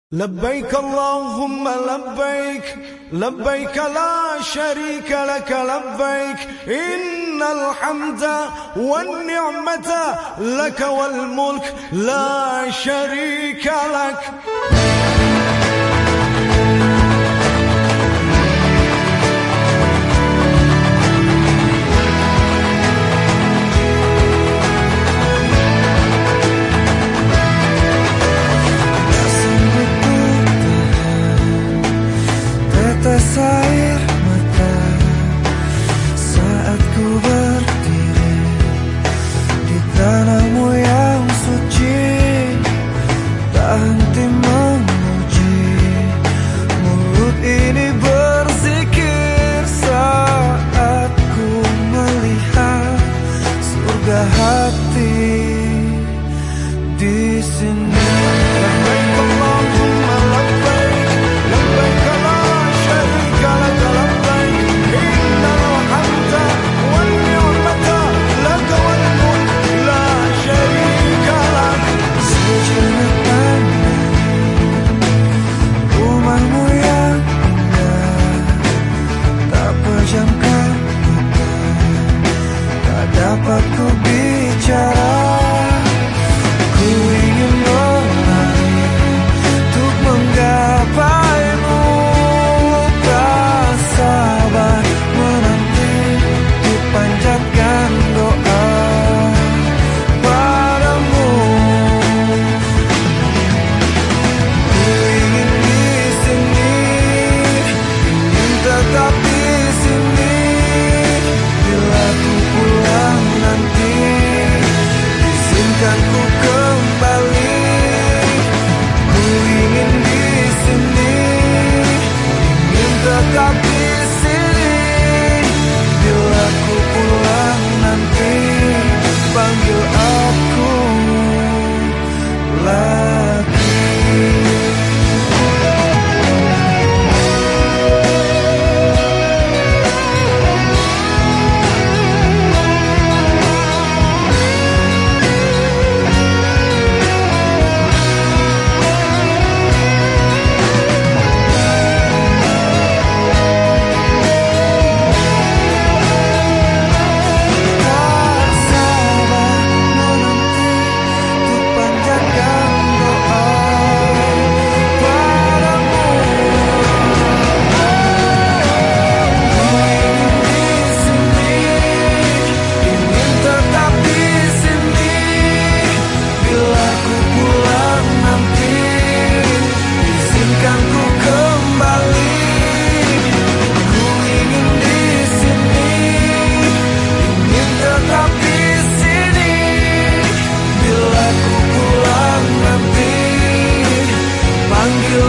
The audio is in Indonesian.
لبيك اللهم لبيك لبيك لا شريك لك لبيك إن الحمد والنعمة لك والملك لا شريك لك. Air mata saat ku berdiri di tanahmu yang suci, tak henti memuji. Mulut ini berzikir saat ku melihat surga hati di sini. Dapat ku bicara, ku ingin berlari untuk menggapaimu. Tak sabar menanti dipanjatkan doa padamu. Ku ingin di sini, ingin tetap di sini. Bila ku pulang nanti, izinkan ku kembali. Ku ingin di sini, ingin tetap di sini. Bila ku pulang nanti, panggil aku lagi. Panggil